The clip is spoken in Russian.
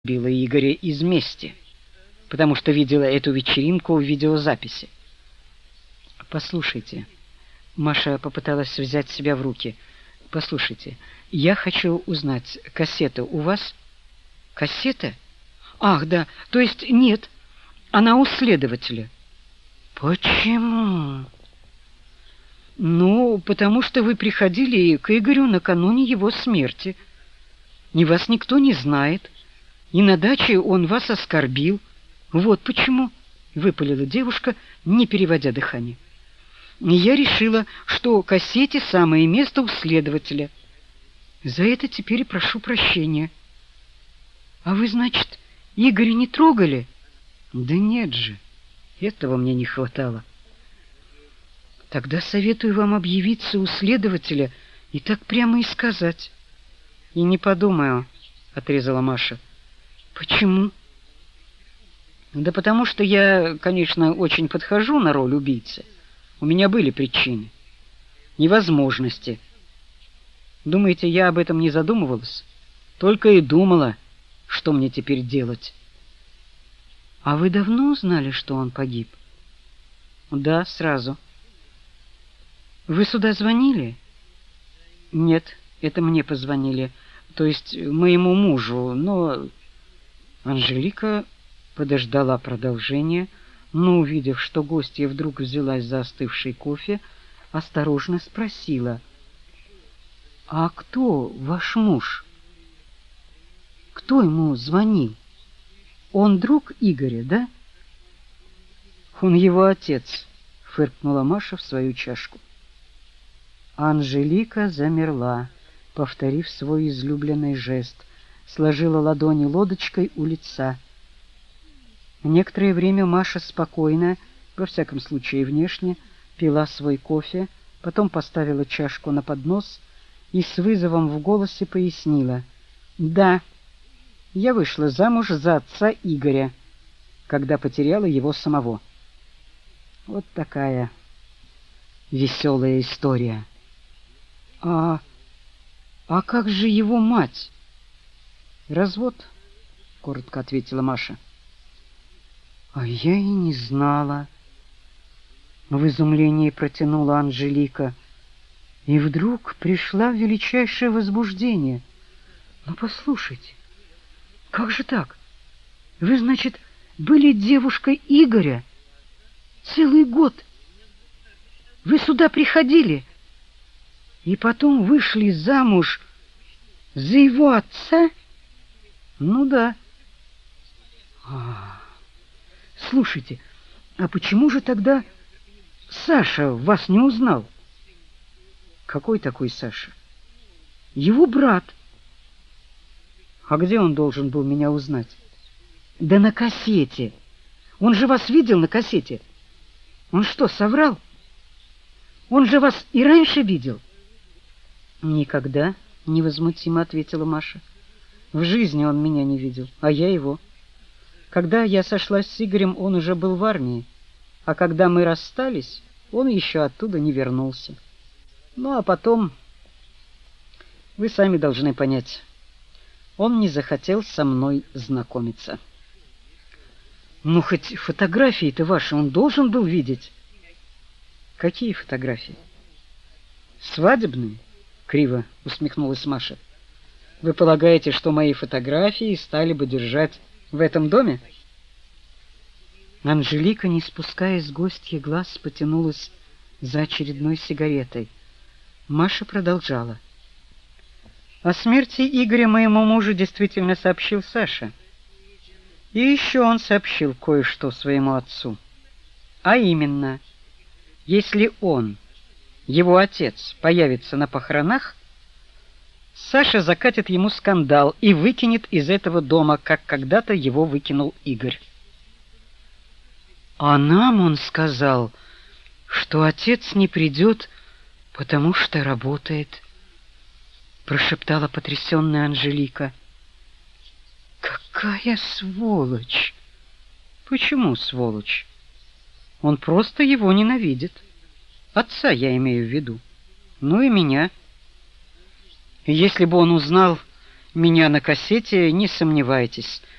убила Игоря из мести, потому что видела эту вечеринку в видеозаписи. Послушайте, Маша попыталась взять себя в руки. Послушайте, я хочу узнать, кассета у вас? Кассета? Ах, да, то есть нет, она у следователя. Почему? Ну, потому что вы приходили к Игорю накануне его смерти. Ни вас никто не знает, и на даче он вас оскорбил. Вот почему, выпалила девушка, не переводя дыхание. Я решила, что кассете самое место у следователя. За это теперь прошу прощения. А вы, значит, Игоря не трогали? Да нет же, этого мне не хватало. Тогда советую вам объявиться у следователя и так прямо и сказать. И не подумаю, отрезала Маша. Почему? Да потому что я, конечно, очень подхожу на роль убийцы. У меня были причины, невозможности. Думаете, я об этом не задумывалась? Только и думала, что мне теперь делать. А вы давно узнали, что он погиб? Да, сразу. Вы сюда звонили? Нет, это мне позвонили, то есть моему мужу, но... Анжелика подождала продолжения, но, увидев, что гостья вдруг взялась за остывший кофе, осторожно спросила: «А кто ваш муж? Кто ему звонил? Он друг Игоря, да?» «Он его отец», — фыркнула Маша в свою чашку. Анжелика замерла, повторив свой излюбленный жест, сложила ладони лодочкой у лица. Некоторое время Маша спокойно, во всяком случае внешне, пила свой кофе, потом поставила чашку на поднос и с вызовом в голосе пояснила: «Да, я вышла замуж за отца Игоря, когда потеряла его самого». Вот такая веселая история. А как же его мать? Развод, коротко ответила Маша. А я и не знала. В изумлении протянула Анжелика, и вдруг пришла в величайшее возбуждение. Ну послушайте, как же так? Вы, значит, были девушкой Игоря целый год? Вы сюда приходили и потом вышли замуж за его отца? Ну да. Слушайте, а почему же тогда Саша вас не узнал? Какой такой Саша? Его брат. А где он должен был меня узнать? Да на кассете. Он же вас видел на кассете. Он что, соврал? Он же вас и раньше видел. Никогда, невозмутимо ответила Маша. В жизни он меня не видел, а я его. Когда я сошлась с Игорем, он уже был в армии, а когда мы расстались, он еще оттуда не вернулся. Ну а потом, вы сами должны понять, он не захотел со мной знакомиться. Ну хоть фотографии-то ваши он должен был видеть. Какие фотографии? Свадебные? Криво усмехнулась Маша. Вы полагаете, что мои фотографии стали бы держать в этом доме? Анжелика, не спуская с гостья глаз, потянулась за очередной сигаретой. Маша продолжала. О смерти Игоря моему мужу действительно сообщил Саша. И еще он сообщил кое-что своему отцу. А именно, если он, его отец, появится на похоронах, Саша закатит ему скандал и выкинет из этого дома, как когда-то его выкинул Игорь. А нам он сказал, что отец не придет, потому что работает, прошептала потрясенная Анжелика. Какая сволочь! Почему сволочь? Он просто его ненавидит. Отца я имею в виду. Ну и меня. Если бы он узнал меня на кассете, не сомневайтесь,